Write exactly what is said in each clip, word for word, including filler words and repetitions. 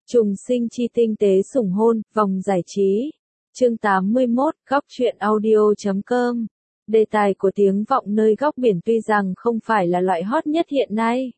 Trùng sinh chi tinh tế sủng hôn, vòng giải trí. Chương tám mươi mốt, góc truyện audio chấm com. Đề tài của tiếng vọng nơi góc biển tuy rằng không phải là loại hot nhất hiện nay.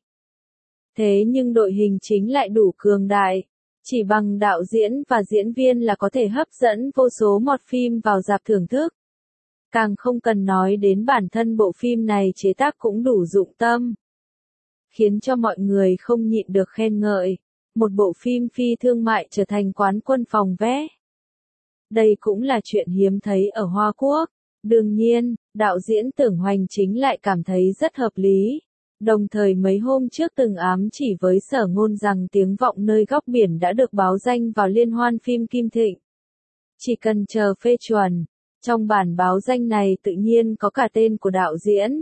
Thế nhưng đội hình chính lại đủ cường đại. Chỉ bằng đạo diễn và diễn viên là có thể hấp dẫn vô số mọt phim vào rạp thưởng thức. Càng không cần nói đến bản thân bộ phim này chế tác cũng đủ dụng tâm. Khiến cho mọi người không nhịn được khen ngợi. Một bộ phim phi thương mại trở thành quán quân phòng vé. Đây cũng là chuyện hiếm thấy ở Hoa Quốc. Đương nhiên, đạo diễn Tưởng Hoành Chính lại cảm thấy rất hợp lý. Đồng thời mấy hôm trước từng ám chỉ với Sở Ngôn rằng tiếng vọng nơi góc biển đã được báo danh vào liên hoan phim Kim Thịnh. Chỉ cần chờ phê chuẩn. Trong bản báo danh này tự nhiên có cả tên của đạo diễn.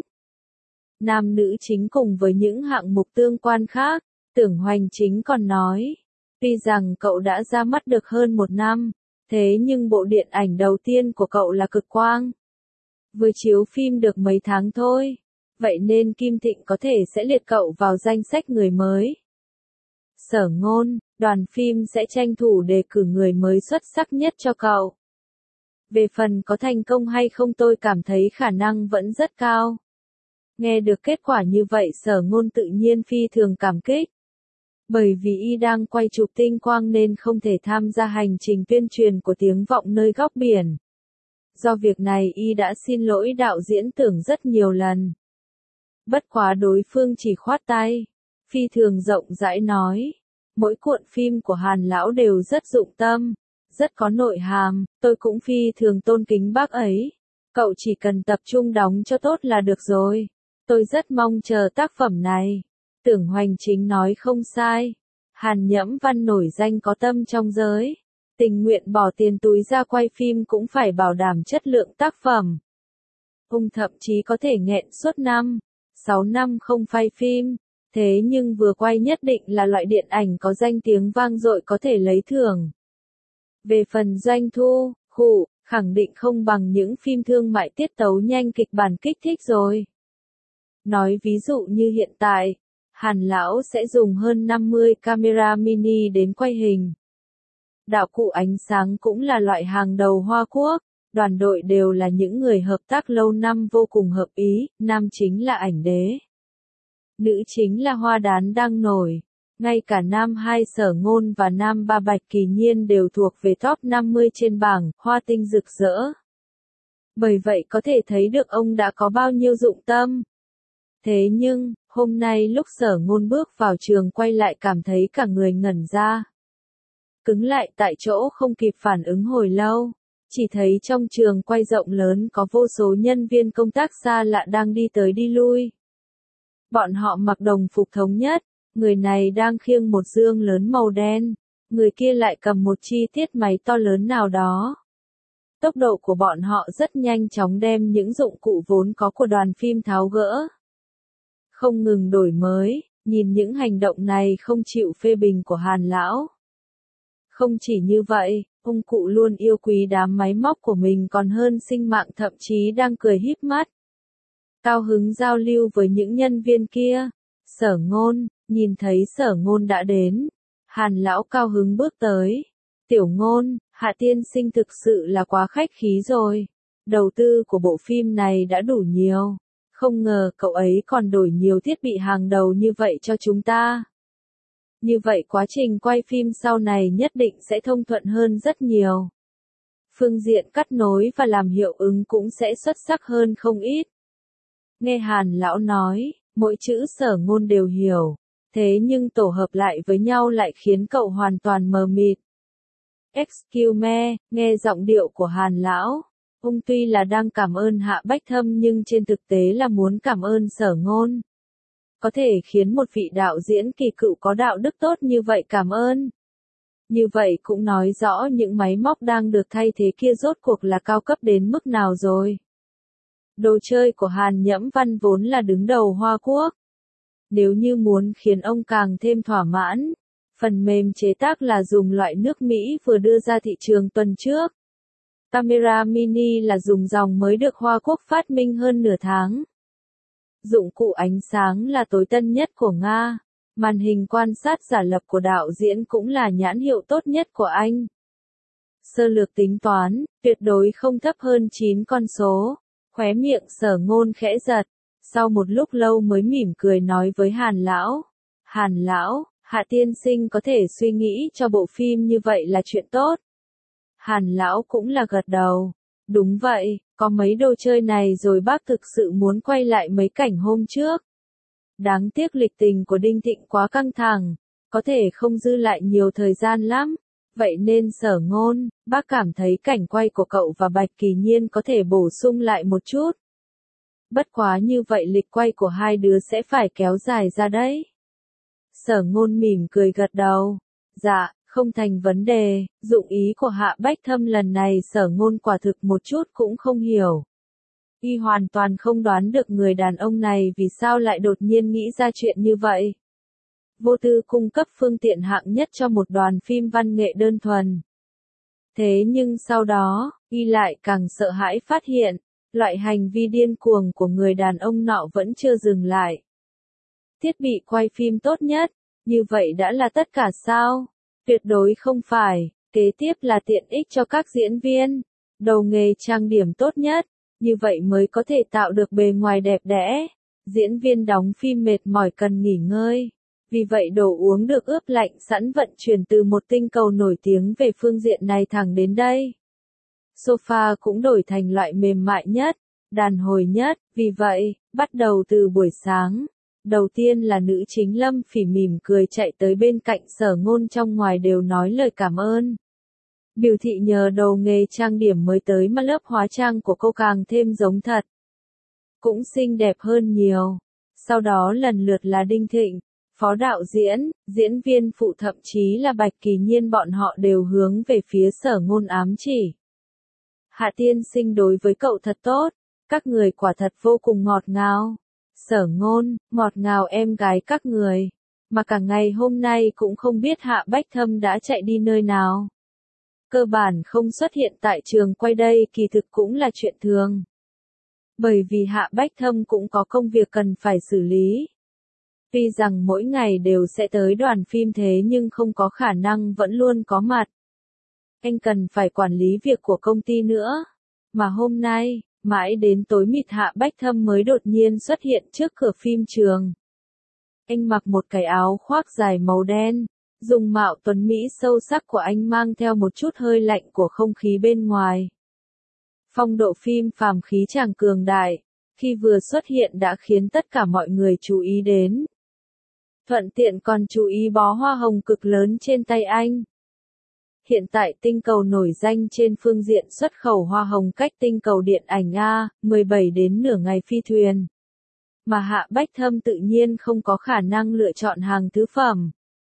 Nam nữ chính cùng với những hạng mục tương quan khác. Tưởng Hoành Chính còn nói, tuy rằng cậu đã ra mắt được hơn một năm, thế nhưng bộ điện ảnh đầu tiên của cậu là Cực Quang. Vừa chiếu phim được mấy tháng thôi, vậy nên Kim Thịnh có thể sẽ liệt cậu vào danh sách người mới. Sở Ngôn, đoàn phim sẽ tranh thủ đề cử người mới xuất sắc nhất cho cậu. Về phần có thành công hay không tôi cảm thấy khả năng vẫn rất cao. Nghe được kết quả như vậy Sở Ngôn tự nhiên phi thường cảm kích. Bởi vì y đang quay chụp Tinh Quang nên không thể tham gia hành trình tuyên truyền của tiếng vọng nơi góc biển. Do việc này y đã xin lỗi đạo diễn Tưởng rất nhiều lần. Bất quá đối phương chỉ khoát tay, phi thường rộng rãi nói, mỗi cuộn phim của Hàn lão đều rất dụng tâm, rất có nội hàm, tôi cũng phi thường tôn kính bác ấy. Cậu chỉ cần tập trung đóng cho tốt là được rồi. Tôi rất mong chờ tác phẩm này. Tưởng Hoành Chính nói không sai. Hàn Nhẫm Văn nổi danh có tâm trong giới. Tình nguyện bỏ tiền túi ra quay phim cũng phải bảo đảm chất lượng tác phẩm. Ông thậm chí có thể nghẹn suốt năm, sáu năm không quay phim. Thế nhưng vừa quay nhất định là loại điện ảnh có danh tiếng vang dội có thể lấy thưởng. Về phần doanh thu, khụ, khẳng định không bằng những phim thương mại tiết tấu nhanh kịch bản kích thích rồi. Nói ví dụ như hiện tại, Hàn lão sẽ dùng hơn năm mươi camera mini đến quay hình. Đạo cụ ánh sáng cũng là loại hàng đầu Hoa Quốc, đoàn đội đều là những người hợp tác lâu năm vô cùng hợp ý, nam chính là Ảnh Đế. Nữ chính là Hoa Đán đang nổi, ngay cả nam hai Sở Ngôn và nam ba Bạch Kỳ Nhiên đều thuộc về top năm mươi trên bảng, hoa tinh rực rỡ. Bởi vậy có thể thấy được ông đã có bao nhiêu dụng tâm. Thế nhưng, hôm nay lúc Sở Ngôn bước vào trường quay lại cảm thấy cả người ngẩn ra. Cứng lại tại chỗ không kịp phản ứng hồi lâu. Chỉ thấy trong trường quay rộng lớn có vô số nhân viên công tác xa lạ đang đi tới đi lui. Bọn họ mặc đồng phục thống nhất, người này đang khiêng một dương lớn màu đen, người kia lại cầm một chi tiết máy to lớn nào đó. Tốc độ của bọn họ rất nhanh chóng đem những dụng cụ vốn có của đoàn phim tháo gỡ. Không ngừng đổi mới, nhìn những hành động này không chịu phê bình của Hàn lão. Không chỉ như vậy, ông cụ luôn yêu quý đám máy móc của mình còn hơn sinh mạng thậm chí đang cười híp mắt. Cao hứng giao lưu với những nhân viên kia. Sở Ngôn, nhìn thấy Sở Ngôn đã đến. Hàn lão cao hứng bước tới. Tiểu Ngôn, Hạ tiên sinh thực sự là quá khách khí rồi. Đầu tư của bộ phim này đã đủ nhiều. Không ngờ cậu ấy còn đổi nhiều thiết bị hàng đầu như vậy cho chúng ta. Như vậy quá trình quay phim sau này nhất định sẽ thông thuận hơn rất nhiều. Phương diện cắt nối và làm hiệu ứng cũng sẽ xuất sắc hơn không ít. Nghe Hàn lão nói, mỗi chữ Sở Ngôn đều hiểu. Thế nhưng tổ hợp lại với nhau lại khiến cậu hoàn toàn mờ mịt. Excuse me, nghe giọng điệu của Hàn lão. Ông tuy là đang cảm ơn Hạ Bách Thâm nhưng trên thực tế là muốn cảm ơn Sở Ngôn. Có thể khiến một vị đạo diễn kỳ cựu có đạo đức tốt như vậy cảm ơn. Như vậy cũng nói rõ những máy móc đang được thay thế kia rốt cuộc là cao cấp đến mức nào rồi. Đồ chơi của Hàn Nhẫm Văn vốn là đứng đầu Hoa Quốc. Nếu như muốn khiến ông càng thêm thỏa mãn, phần mềm chế tác là dùng loại nước Mỹ vừa đưa ra thị trường tuần trước. Camera mini là dùng dòng mới được Hoa Quốc phát minh hơn nửa tháng. Dụng cụ ánh sáng là tối tân nhất của Nga. Màn hình quan sát giả lập của đạo diễn cũng là nhãn hiệu tốt nhất của anh. Sơ lược tính toán, tuyệt đối không thấp hơn chín con số. Khóe miệng Sở Ngôn khẽ giật, sau một lúc lâu mới mỉm cười nói với Hàn lão. Hàn lão, Hạ tiên sinh có thể suy nghĩ cho bộ phim như vậy là chuyện tốt. Hàn lão cũng là gật đầu. Đúng vậy, có mấy đồ chơi này rồi bác thực sự muốn quay lại mấy cảnh hôm trước. Đáng tiếc lịch trình của Đinh Thịnh quá căng thẳng, có thể không dư lại nhiều thời gian lắm. Vậy nên Sở Ngôn, bác cảm thấy cảnh quay của cậu và Bạch Kỳ Nhiên có thể bổ sung lại một chút. Bất quá như vậy lịch quay của hai đứa sẽ phải kéo dài ra đấy. Sở Ngôn mỉm cười gật đầu. Dạ, không thành vấn đề, dụng ý của Hạ Bách Thâm lần này Sở Ngôn quả thực một chút cũng không hiểu. Y hoàn toàn không đoán được người đàn ông này vì sao lại đột nhiên nghĩ ra chuyện như vậy. Vô tư cung cấp phương tiện hạng nhất cho một đoàn phim văn nghệ đơn thuần. Thế nhưng sau đó, Y lại càng sợ hãi phát hiện, loại hành vi điên cuồng của người đàn ông nọ vẫn chưa dừng lại. Thiết bị quay phim tốt nhất, như vậy đã là tất cả sao? Tuyệt đối không phải, kế tiếp là tiện ích cho các diễn viên, đầu nghề trang điểm tốt nhất, như vậy mới có thể tạo được bề ngoài đẹp đẽ. Diễn viên đóng phim mệt mỏi cần nghỉ ngơi. Vì vậy đồ uống được ướp lạnh sẵn vận chuyển từ một tinh cầu nổi tiếng về phương diện này thẳng đến đây. Sofa cũng đổi thành loại mềm mại nhất, đàn hồi nhất, vì vậy, bắt đầu từ buổi sáng. Đầu tiên là nữ chính Lâm Phỉ mỉm cười chạy tới bên cạnh Sở Ngôn trong ngoài đều nói lời cảm ơn. Biểu thị nhờ đầu nghề trang điểm mới tới mà lớp hóa trang của cô càng thêm giống thật. Cũng xinh đẹp hơn nhiều. Sau đó lần lượt là Đinh Thịnh, phó đạo diễn, diễn viên phụ thậm chí là Bạch Kỳ Nhiên bọn họ đều hướng về phía Sở Ngôn ám chỉ. Hạ tiên sinh đối với cậu thật tốt, các người quả thật vô cùng ngọt ngào. Sở Ngôn, ngọt ngào em gái các người, mà cả ngày hôm nay cũng không biết Hạ Bách Thâm đã chạy đi nơi nào. Cơ bản không xuất hiện tại trường quay đây kỳ thực cũng là chuyện thường. Bởi vì Hạ Bách Thâm cũng có công việc cần phải xử lý. Tuy rằng mỗi ngày đều sẽ tới đoàn phim thế nhưng không có khả năng vẫn luôn có mặt. Anh cần phải quản lý việc của công ty nữa. Mà hôm nay, mãi đến tối mịt Hạ Bách Thâm mới đột nhiên xuất hiện trước cửa phim trường. Anh mặc một cái áo khoác dài màu đen, dùng mạo tuấn mỹ sâu sắc của anh mang theo một chút hơi lạnh của không khí bên ngoài. Phong độ phim phàm khí chàng cường đại, khi vừa xuất hiện đã khiến tất cả mọi người chú ý đến. Thuận tiện còn chú ý bó hoa hồng cực lớn trên tay anh. Hiện tại tinh cầu nổi danh trên phương diện xuất khẩu hoa hồng cách tinh cầu điện ảnh A, mười bảy đến nửa ngày phi thuyền. Mà Hạ Bách Thâm tự nhiên không có khả năng lựa chọn hàng thứ phẩm.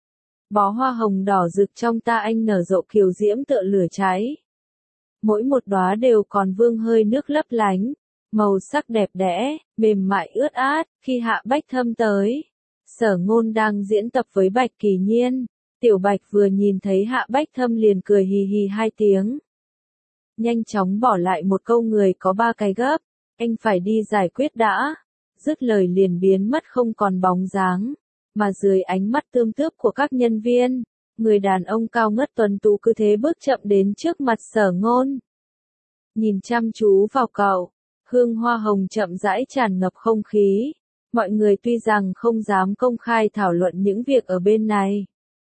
Bó hoa hồng đỏ rực trong ta anh nở rộ kiều diễm tựa lửa cháy. Mỗi một đóa đều còn vương hơi nước lấp lánh, màu sắc đẹp đẽ, mềm mại ướt át. Khi Hạ Bách Thâm tới, Sở Ngôn đang diễn tập với Bạch Kỳ Nhiên. Tiểu Bạch vừa nhìn thấy Hạ Bách Thâm liền cười hì hì hai tiếng. Nhanh chóng bỏ lại một câu người có ba cái gấp, anh phải đi giải quyết đã. Dứt lời liền biến mất không còn bóng dáng, mà dưới ánh mắt tươm tướp của các nhân viên, người đàn ông cao ngất tuấn tú cứ thế bước chậm đến trước mặt Sở Ngôn. Nhìn chăm chú vào cậu, hương hoa hồng chậm rãi tràn ngập không khí. Mọi người tuy rằng không dám công khai thảo luận những việc ở bên này.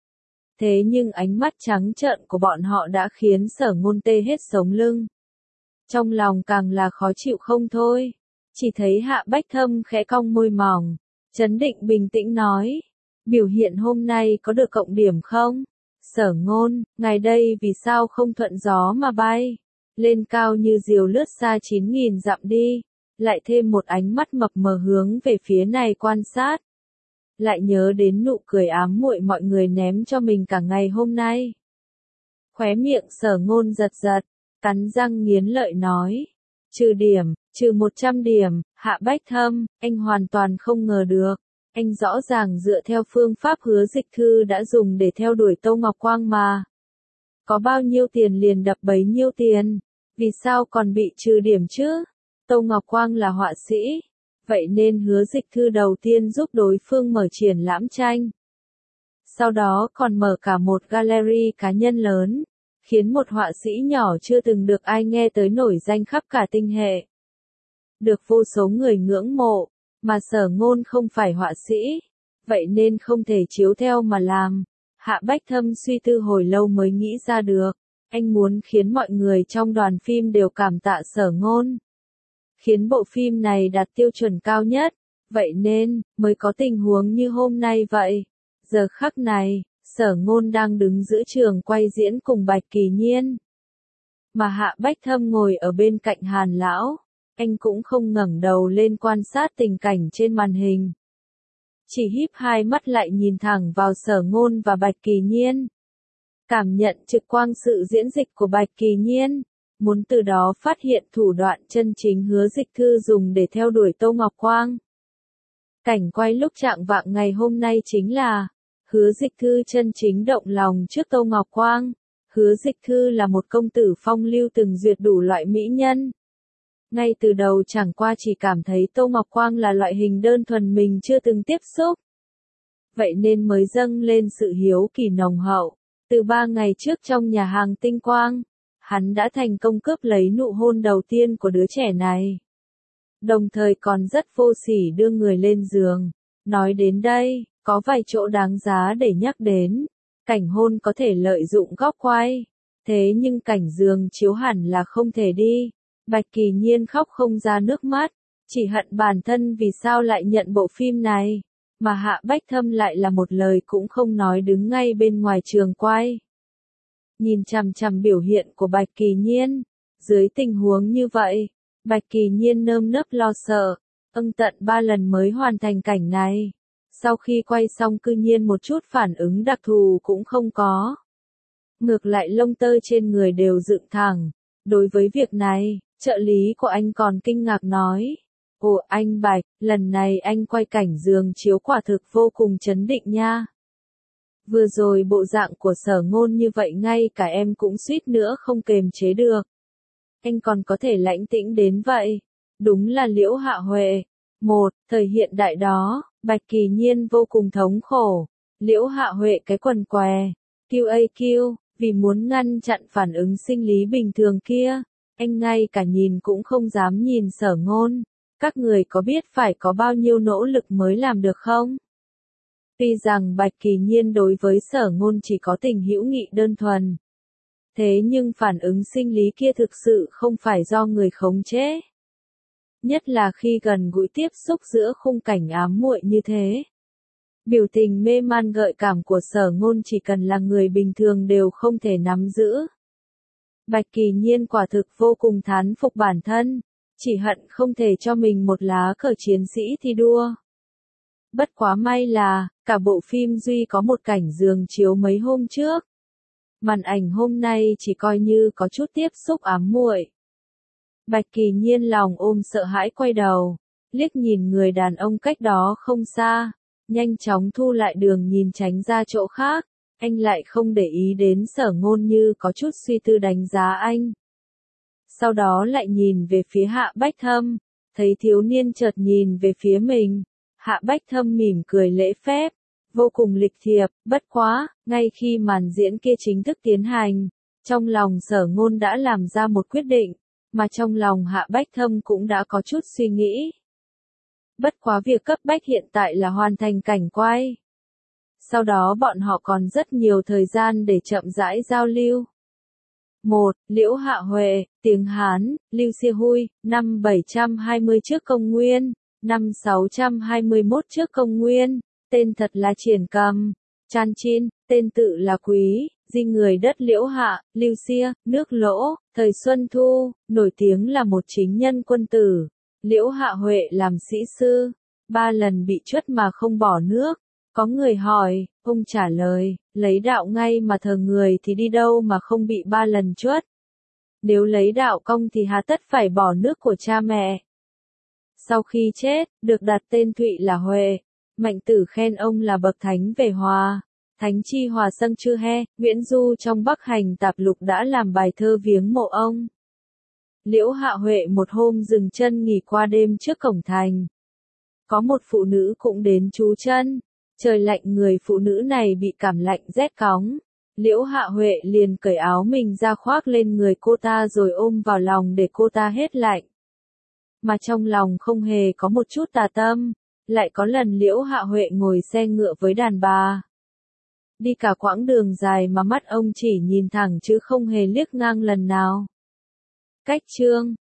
Thế nhưng ánh mắt trắng trợn của bọn họ đã khiến Sở Ngôn tê hết sống lưng. Trong lòng càng là khó chịu không thôi. Chỉ thấy Hạ Bách Thâm khẽ cong môi mỏng, trấn định bình tĩnh nói. Biểu hiện hôm nay có được cộng điểm không? Sở Ngôn, ngài đây vì sao không thuận gió mà bay? Lên cao như diều lướt xa chín nghìn dặm đi. Lại thêm một ánh mắt mập mờ hướng về phía này quan sát. Lại nhớ đến nụ cười ám muội mọi người ném cho mình cả ngày hôm nay. Khóe miệng Sở Ngôn giật giật, cắn răng nghiến lợi nói. Trừ điểm, trừ một trăm điểm, Hạ Bách Thâm, anh hoàn toàn không ngờ được. Anh rõ ràng dựa theo phương pháp Hứa Dịch Thư đã dùng để theo đuổi Tô Ngọc Quang mà. Có bao nhiêu tiền liền đập bấy nhiêu tiền, vì sao còn bị trừ điểm chứ? Tô Ngọc Quang là họa sĩ, vậy nên Hứa Dịch Thư đầu tiên giúp đối phương mở triển lãm tranh, Sau đó còn mở cả một gallery cá nhân lớn, khiến một họa sĩ nhỏ chưa từng được ai nghe tới nổi danh khắp cả tinh hệ. Được vô số người ngưỡng mộ, mà Sở Ngôn không phải họa sĩ, vậy nên không thể chiếu theo mà làm. Hạ Bách Thâm suy tư hồi lâu mới nghĩ ra được, anh muốn khiến mọi người trong đoàn phim đều cảm tạ Sở Ngôn. Khiến bộ phim này đạt tiêu chuẩn cao nhất, vậy nên, mới có tình huống như hôm nay vậy. Giờ khắc này, Sở Ngôn đang đứng giữa trường quay diễn cùng Bạch Kỳ Nhiên. Mà Hạ Bách Thâm ngồi ở bên cạnh Hàn Lão, anh cũng không ngẩng đầu lên quan sát tình cảnh trên màn hình. Chỉ híp hai mắt lại nhìn thẳng vào Sở Ngôn và Bạch Kỳ Nhiên. Cảm nhận trực quang sự diễn dịch của Bạch Kỳ Nhiên, muốn từ đó phát hiện thủ đoạn chân chính Hứa Dịch Thư dùng để theo đuổi Tô Ngọc Quang. Cảnh quay lúc trạng vạng ngày hôm nay chính là Hứa Dịch Thư chân chính động lòng trước Tô Ngọc Quang. Hứa Dịch Thư là một công tử phong lưu từng duyệt đủ loại mỹ nhân. Ngay từ đầu chẳng qua chỉ cảm thấy Tô Ngọc Quang là loại hình đơn thuần mình chưa từng tiếp xúc. Vậy nên mới dâng lên sự hiếu kỳ nồng hậu. Từ ba ngày trước trong nhà hàng Tinh Quang, hắn đã thành công cướp lấy nụ hôn đầu tiên của đứa trẻ này. Đồng thời còn rất vô sỉ đưa người lên giường. Nói đến đây, có vài chỗ đáng giá để nhắc đến. Cảnh hôn có thể lợi dụng góc quay. Thế nhưng cảnh giường chiếu hẳn là không thể đi. Bạch Kỳ Nhiên khóc không ra nước mắt. Chỉ hận bản thân vì sao lại nhận bộ phim này. Mà Hạ Bách Thâm lại là một lời cũng không nói đứng ngay bên ngoài trường quay. Nhìn chằm chằm biểu hiện của Bạch Kỳ Nhiên. Dưới tình huống như vậy, Bạch Kỳ Nhiên nơm nớp lo sợ. Ưng tận ba lần mới hoàn thành cảnh này. Sau khi quay xong cư nhiên một chút phản ứng đặc thù cũng không có. Ngược lại lông tơ trên người đều dựng thẳng. Đối với việc này, trợ lý của anh còn kinh ngạc nói. Ồ anh Bạch, lần này anh quay cảnh giường chiếu quả thực vô cùng chấn định nha. Vừa rồi bộ dạng của Sở Ngôn như vậy ngay cả em cũng suýt nữa không kềm chế được. Anh còn có thể lãnh tĩnh đến vậy. Đúng là Liễu Hạ Huệ. Một, thời hiện đại đó, Bạch Kỳ Nhiên vô cùng thống khổ. Liễu Hạ Huệ cái quần què, quy a quy, vì muốn ngăn chặn phản ứng sinh lý bình thường kia, anh ngay cả nhìn cũng không dám nhìn Sở Ngôn. Các người có biết phải có bao nhiêu nỗ lực mới làm được không? Tuy rằng Bạch Kỳ Nhiên đối với Sở Ngôn chỉ có tình hữu nghị đơn thuần. Thế nhưng phản ứng sinh lý kia thực sự không phải do người khống chế. Nhất là khi gần gũi tiếp xúc giữa khung cảnh ám muội như thế. Biểu tình mê man gợi cảm của Sở Ngôn chỉ cần là người bình thường đều không thể nắm giữ. Bạch Kỳ Nhiên quả thực vô cùng thán phục bản thân, chỉ hận không thể cho mình một lá cờ chiến sĩ thi đua. Bất quá may là, cả bộ phim duy có một cảnh giường chiếu mấy hôm trước. Màn ảnh hôm nay chỉ coi như có chút tiếp xúc ám muội. Bạch Kỳ Nhiên lòng ôm sợ hãi quay đầu, liếc nhìn người đàn ông cách đó không xa, nhanh chóng thu lại đường nhìn tránh ra chỗ khác, anh lại không để ý đến Sở Ngôn như có chút suy tư đánh giá anh. Sau đó lại nhìn về phía Hạ Bách Thâm, thấy thiếu niên chợt nhìn về phía mình, Hạ Bách Thâm mỉm cười lễ phép, vô cùng lịch thiệp, bất quá, ngay khi màn diễn kia chính thức tiến hành, trong lòng Sở Ngôn đã làm ra một quyết định, mà trong lòng Hạ Bách Thâm cũng đã có chút suy nghĩ. Bất quá việc cấp bách hiện tại là hoàn thành cảnh quay. Sau đó bọn họ còn rất nhiều thời gian để chậm rãi giao lưu. một. Liễu Hạ Huệ, tiếng Hán, Lưu Xia Huy, năm bảy trăm hai mươi trước công nguyên, năm sáu trăm hai mươi mốt trước công nguyên, tên thật là Triển Cầm, Chan Chin, tên tự là Quý, di người đất Liễu Hạ, Lưu Xia, nước Lỗ, thời Xuân Thu, nổi tiếng là một chính nhân quân tử. Liễu Hạ Huệ làm sĩ sư, ba lần bị truất mà không bỏ nước. Có người hỏi, ông trả lời, lấy đạo ngay mà thờ người thì đi đâu mà không bị ba lần truất. Nếu lấy đạo công thì hà tất phải bỏ nước của cha mẹ. Sau khi chết, được đặt tên Thụy là Huệ. Mạnh Tử khen ông là bậc thánh về hòa. Thánh chi hòa sâng chư he, Nguyễn Du trong Bắc Hành Tạp Lục đã làm bài thơ viếng mộ ông. Liễu Hạ Huệ một hôm dừng chân nghỉ qua đêm trước cổng thành. Có một phụ nữ cũng đến trú chân. Trời lạnh, người phụ nữ này bị cảm lạnh rét cóng. Liễu Hạ Huệ liền cởi áo mình ra khoác lên người cô ta rồi ôm vào lòng để cô ta hết lạnh. Mà trong lòng không hề có một chút tà tâm. Lại có lần Liễu Hạ Huệ ngồi xe ngựa với đàn bà. Đi cả quãng đường dài mà mắt ông chỉ nhìn thẳng chứ không hề liếc ngang lần nào. Cách chương